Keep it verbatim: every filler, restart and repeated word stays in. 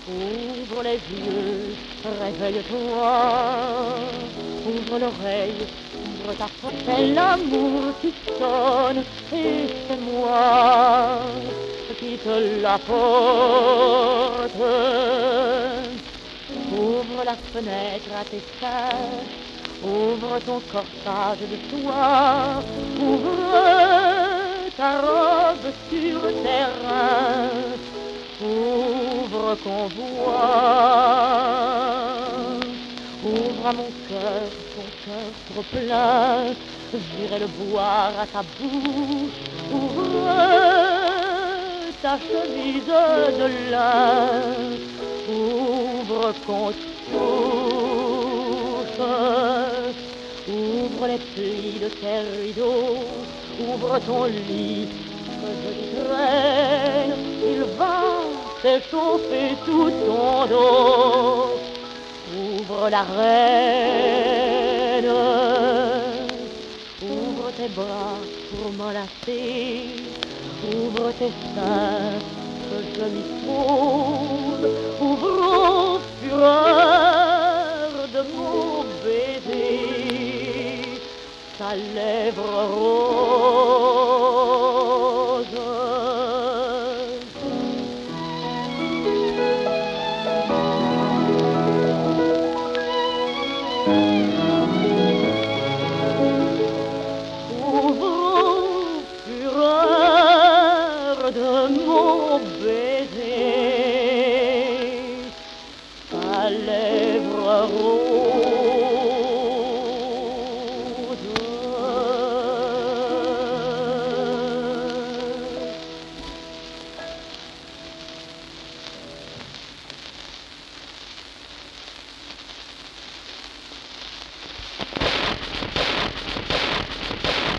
Ouvre les yeux, réveille-toi, ouvre l'oreille, ouvre ta porte. C'est l'amour qui sonne et c'est moi qui te l'apporte. Ouvre la fenêtre à tes seins, ouvre ton corsage de soie, ouvre ta robe sur tes reins, ouvre qu'on voit. Ouvre à mon cœur, ton cœur trop plein, j'irai le boire à ta bouche. Ouvre ta chemise de lin, ouvre qu'on touche. Ouvre les plis de tes rideaux, ouvre ton lit que je traîne, il va s'échauffer tout ton dos. Ouvre la reine, ouvre tes bras pour m'enlacer, ouvre tes seins que je m'y trouve, ouvre aux fureurs de mon baiser ta lèvre rose. Ouvre aux fureurs de mon baiser ta lèvre rose.